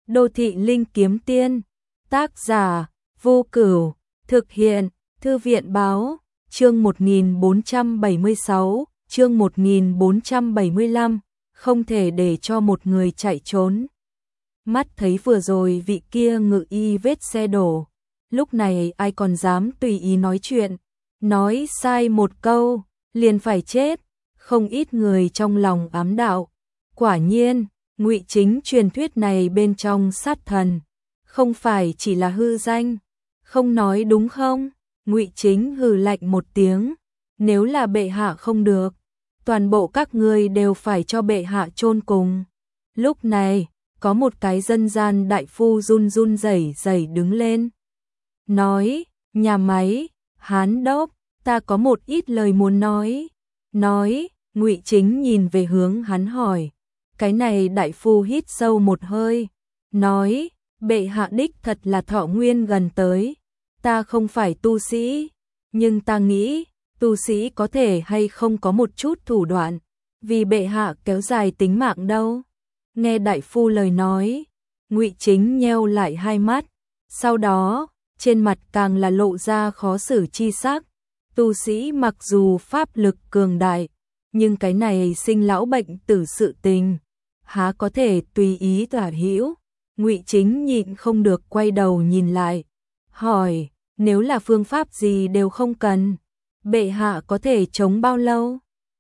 Đô thị linh kiếm tiên, tác giả Vô Cửu, thực hiện Thư viện báo, chương 1476, chương 1475, không thể để cho một người chạy trốn. Mắt thấy vừa rồi vị kia ngự y vết xe đổ, lúc này ai còn dám tùy ý nói chuyện, nói sai một câu, liền phải chết, không ít người trong lòng ám đạo. Quả nhiên, Ngụy Chính truyền thuyết này bên trong sát thần, không phải chỉ là hư danh, không nói đúng không? Ngụy Chính hừ lạnh một tiếng, nếu là bệ hạ không được, toàn bộ các ngươi đều phải cho bệ hạ chôn cùng. Lúc này, có một cái dân gian đại phu run run rẩy rẩy đứng lên, nói, nhà máy, Hán Đốc, ta có một ít lời muốn nói, Ngụy Chính nhìn về hướng hắn hỏi. Cái này đại phu hít sâu một hơi, nói, bệ hạ đích thật là thọ nguyên gần tới, ta không phải tu sĩ, nhưng ta nghĩ, tu sĩ có thể hay không có một chút thủ đoạn, vì bệ hạ kéo dài tính mạng đâu. Nghe đại phu lời nói, Ngụy Chính nheo lại hai mắt, sau đó, trên mặt càng là lộ ra khó xử chi sắc, tu sĩ mặc dù pháp lực cường đại, nhưng cái này sinh lão bệnh tử sự tình, há có thể tùy ý tả hữu. Ngụy Chính nhịn không được quay đầu nhìn lại, hỏi, nếu là phương pháp gì đều không cần, bệ hạ có thể chống bao lâu?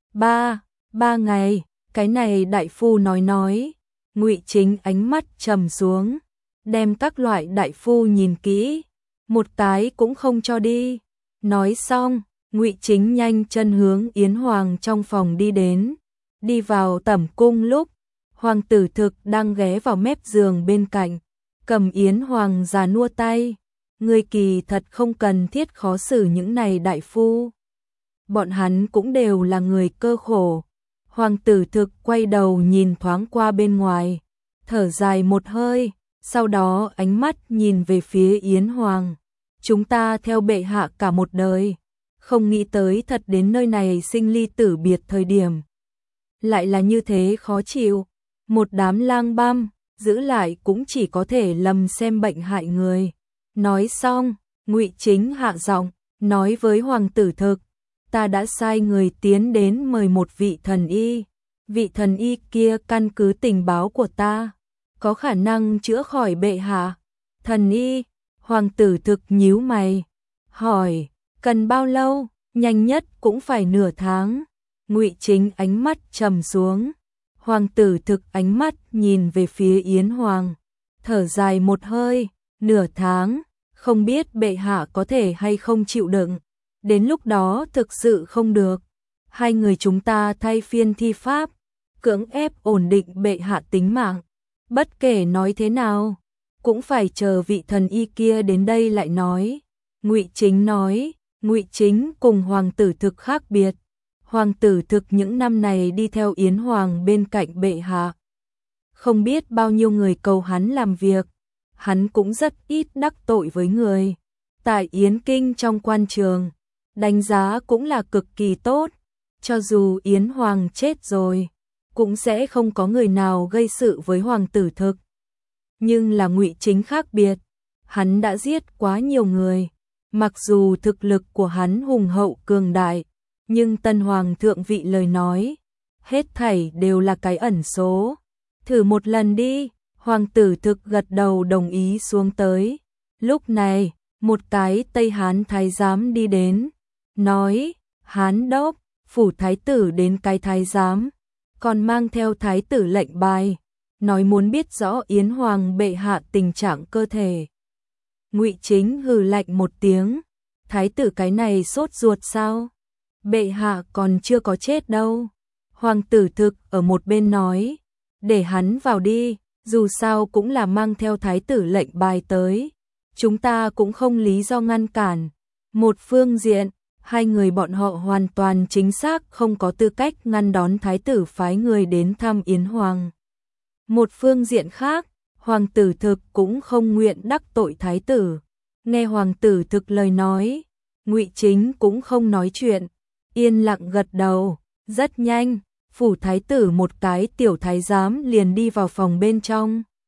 Ba ngày, cái này đại phu nói. Ngụy Chính ánh mắt trầm xuống, đem các loại đại phu nhìn kỹ, một cái cũng không cho đi. Nói xong, Ngụy Chính nhanh chân hướng Yến Hoàng trong phòng đi đến, đi vào tẩm cung lúc, Hoàng tử Thực đang ghé vào mép giường bên cạnh, cầm Yến Hoàng già nua tay, người kỳ thật không cần thiết khó xử những này đại phu. Bọn hắn cũng đều là người cơ khổ. Hoàng tử Thực quay đầu nhìn thoáng qua bên ngoài, thở dài một hơi, sau đó ánh mắt nhìn về phía Yến Hoàng. Chúng ta theo bệ hạ cả một đời, không nghĩ tới thật đến nơi này sinh ly tử biệt thời điểm. Lại là như thế khó chịu, một đám lang băm, giữ lại cũng chỉ có thể lầm xem bệnh hại người. Nói xong, Ngụy Chính hạ giọng, nói với Hoàng tử Thực, ta đã sai người tiến đến mời một vị thần y. Vị thần y kia căn cứ tình báo của ta, có khả năng chữa khỏi bệ hạ. Thần y, Hoàng tử Thực nhíu mày, hỏi, cần bao lâu? Nhanh nhất cũng phải nửa tháng. Ngụy Chính ánh mắt trầm xuống. Hoàng tử Thực ánh mắt nhìn về phía Yến Hoàng, thở dài một hơi, nửa tháng, không biết bệ hạ có thể hay không chịu đựng. Đến lúc đó thực sự không được, hai người chúng ta thay phiên thi pháp, cưỡng ép ổn định bệ hạ tính mạng. Bất kể nói thế nào, cũng phải chờ vị thần y kia đến đây lại nói. Ngụy Chính nói, Ngụy Chính cùng Hoàng tử Thực khác biệt. Hoàng tử Thực những năm này đi theo Yến Hoàng bên cạnh bệ hạ, không biết bao nhiêu người cầu hắn làm việc, hắn cũng rất ít đắc tội với người. Tại Yến Kinh trong quan trường, đánh giá cũng là cực kỳ tốt, cho dù Yến Hoàng chết rồi, cũng sẽ không có người nào gây sự với Hoàng tử Thực. Nhưng là Ngụy Chính khác biệt, hắn đã giết quá nhiều người, mặc dù thực lực của hắn hùng hậu cường đại, nhưng tân hoàng thượng vị lời nói, hết thảy đều là cái ẩn số. Thử một lần đi. Hoàng tử Thực gật đầu đồng ý xuống tới. Lúc này, một cái Tây Hán thái giám đi đến, nói, Hán Đốc, phủ thái tử đến cái thái giám, còn mang theo thái tử lệnh bài, nói muốn biết rõ Yến Hoàng bệ hạ tình trạng cơ thể. Ngụy Chính hừ lạnh một tiếng, thái tử cái này sốt ruột sao? Bệ hạ còn chưa có chết đâu. Hoàng tử Thực ở một bên nói, để hắn vào đi, dù sao cũng là mang theo thái tử lệnh bài tới, chúng ta cũng không lý do ngăn cản. Một phương diện, hai người bọn họ hoàn toàn chính xác không có tư cách ngăn đón thái tử phái người đến thăm Yến Hoàng. Một phương diện khác, Hoàng tử Thực cũng không nguyện đắc tội thái tử. Nghe Hoàng tử Thực lời nói, Ngụy Chính cũng không nói chuyện, yên lặng gật đầu. Rất nhanh, phủ thái tử một cái tiểu thái giám liền đi vào phòng bên trong.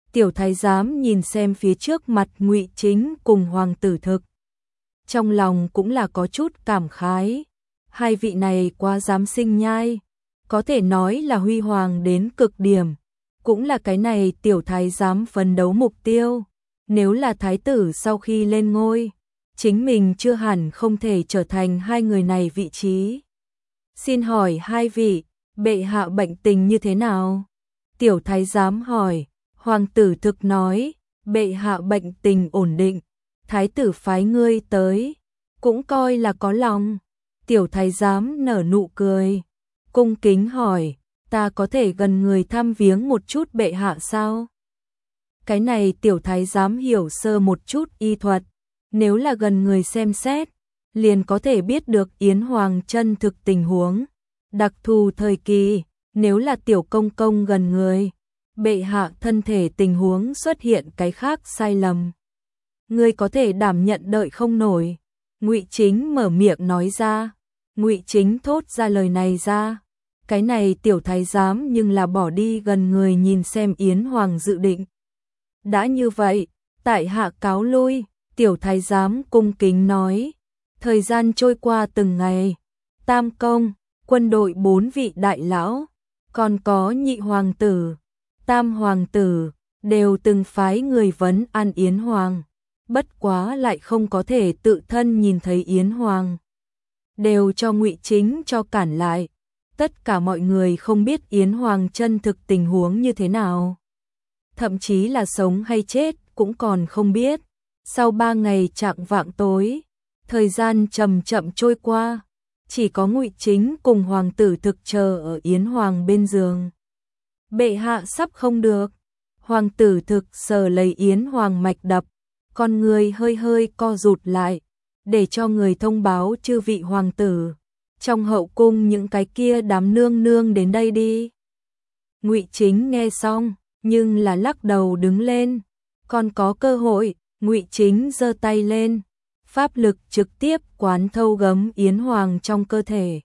Tiểu thái giám nhìn xem phía trước mặt Ngụy Chính cùng hoàng tử Thực, trong lòng cũng là có chút cảm khái. Hai vị này quá dám sinh nhai, có thể nói là huy hoàng đến cực điểm, cũng là cái này tiểu thái giám phấn đấu mục tiêu. Nếu là thái tử sau khi lên ngôi, chính mình chưa hẳn không thể trở thành hai người này vị trí. Xin hỏi hai vị, bệ hạ bệnh tình như thế nào? Tiểu thái giám hỏi. Hoàng tử Thực nói, bệ hạ bệnh tình ổn định, thái tử phái ngươi tới, cũng coi là có lòng. Tiểu thái giám nở nụ cười, cung kính hỏi, ta có thể gần người thăm viếng một chút bệ hạ sao? Cái này tiểu thái giám hiểu sơ một chút y thuật, nếu là gần người xem xét, liền có thể biết được Yến Hoàng chân thực tình huống. Đặc thù thời kỳ, nếu là tiểu công công gần người, bệ hạ thân thể tình huống xuất hiện cái khác sai lầm, ngươi có thể đảm nhận đợi không nổi. Ngụy Chính mở miệng nói ra. Ngụy Chính thốt ra lời này ra, cái này tiểu thái giám nhưng là bỏ đi gần người nhìn xem Yến Hoàng dự định. Đã như vậy, tại hạ cáo lui. Tiểu thái giám cung kính nói. Thời gian trôi qua từng ngày, Tam công, quân đội 4 vị đại lão, còn có nhị hoàng tử, tam hoàng tử, đều từng phái người vấn an Yến Hoàng, bất quá lại không có thể tự thân nhìn thấy Yến Hoàng, đều cho Ngụy Chính cho cản lại. Tất cả mọi người không biết Yến Hoàng chân thực tình huống như thế nào, thậm chí là sống hay chết cũng còn không biết. Sau 3 ngày chạng vạng tối, thời gian chậm chậm trôi qua, chỉ có Ngụy Chính cùng hoàng tử Thực chờ ở Yến Hoàng bên giường. Bệ hạ sắp không được. Hoàng tử Thực sờ lấy Yến Hoàng mạch đập, con người hơi hơi co rụt lại, để cho người thông báo chư vị hoàng tử, trong hậu cung những cái kia đám nương nương đến đây đi. Ngụy Chính nghe xong, nhưng là lắc đầu đứng lên. Còn có cơ hội. Ngụy Chính giơ tay lên, pháp lực trực tiếp quán thâu gấm Yến Hoàng trong cơ thể.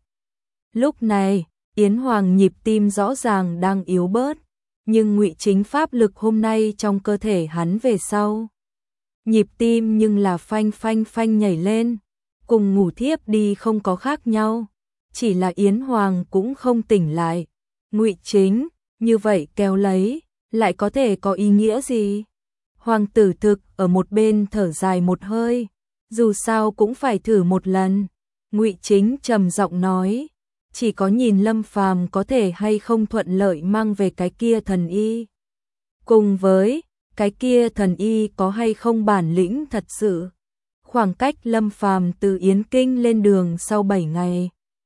Lúc này, Yến Hoàng nhịp tim rõ ràng đang yếu bớt, nhưng Ngụy Chính pháp lực hôm nay trong cơ thể hắn về sau, nhịp tim nhưng là phanh phanh phanh nhảy lên, cùng ngủ thiếp đi không có khác nhau, chỉ là Yến Hoàng cũng không tỉnh lại. Ngụy Chính, như vậy kéo lấy, lại có thể có ý nghĩa gì? Hoàng tử Thực ở một bên thở dài một hơi, dù sao cũng phải thử một lần. Ngụy Chính trầm giọng nói, chỉ có nhìn Lâm Phàm có thể hay không thuận lợi mang về cái kia thần y, cùng với cái kia thần y có hay không bản lĩnh thật sự. Khoảng cách Lâm Phàm từ Yến Kinh lên đường sau 7 ngày.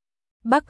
Bắc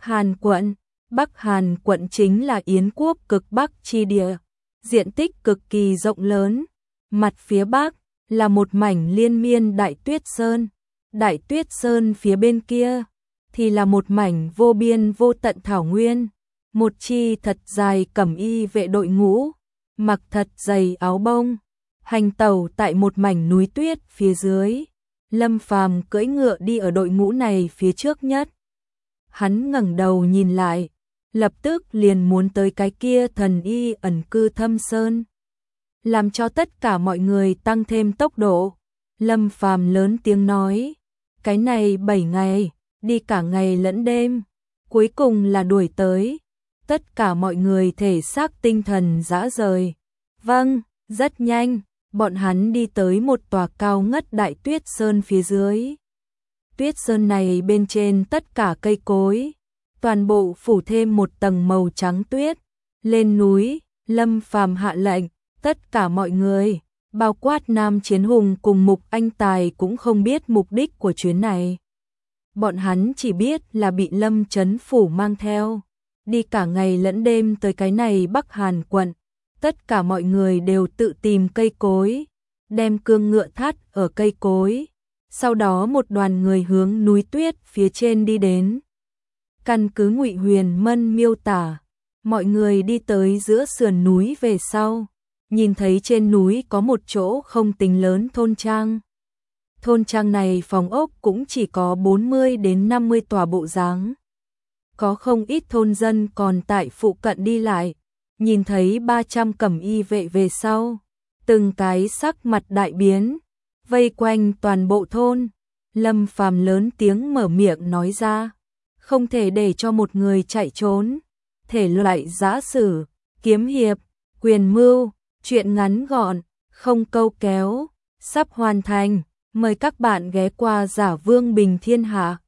Hàn quận chính là Yến quốc cực bắc chi địa, diện tích cực kỳ rộng lớn. Mặt phía bắc là một mảnh liên miên Đại Tuyết Sơn, Đại Tuyết Sơn phía bên kia thì là một mảnh vô biên vô tận thảo nguyên. Một chi thật dài cẩm y vệ đội ngũ, mặc thật dày áo bông, hành tẩu tại một mảnh núi tuyết phía dưới. Lâm Phàm cưỡi ngựa đi ở đội ngũ này phía trước nhất. Hắn ngẩng đầu nhìn lại, lập tức liền muốn tới cái kia thần y ẩn cư thâm sơn, làm cho tất cả mọi người tăng thêm tốc độ. Lâm Phàm lớn tiếng nói, cái này 7 ngày, đi cả ngày lẫn đêm, cuối cùng là đuổi tới. Tất cả mọi người thể xác tinh thần rã rời. Vâng, rất nhanh, bọn hắn đi tới một tòa cao ngất Đại Tuyết Sơn phía dưới. Tuyết Sơn này bên trên tất cả cây cối, toàn bộ phủ thêm một tầng màu trắng tuyết. Lên núi, Lâm Phàm hạ lệnh, tất cả mọi người, bao quát Nam Chiến Hùng cùng Mục Anh Tài cũng không biết mục đích của chuyến này. Bọn hắn chỉ biết là bị Lâm Chấn Phủ mang theo, đi cả ngày lẫn đêm tới cái này Bắc Hàn quận. Tất cả mọi người đều tự tìm cây cối, đem cương ngựa thắt ở cây cối. Sau đó một đoàn người hướng núi tuyết phía trên đi đến. Căn cứ Ngụy Huyền Mân miêu tả, mọi người đi tới giữa sườn núi về sau, nhìn thấy trên núi có một chỗ không tính lớn thôn trang. Thôn trang này phòng ốc cũng chỉ có 40 đến 50 tòa bộ dáng. Có không ít thôn dân còn tại phụ cận đi lại, nhìn thấy 300 cẩm y vệ về sau, từng cái sắc mặt đại biến, vây quanh toàn bộ thôn. Lâm Phàm lớn tiếng mở miệng nói ra, không thể để cho một người chạy trốn. Thể loại giã sử, kiếm hiệp, quyền mưu, truyện ngắn gọn, không câu kéo, sắp hoàn thành. Mời các bạn ghé qua Giả Vương Bình Thiên Hạ.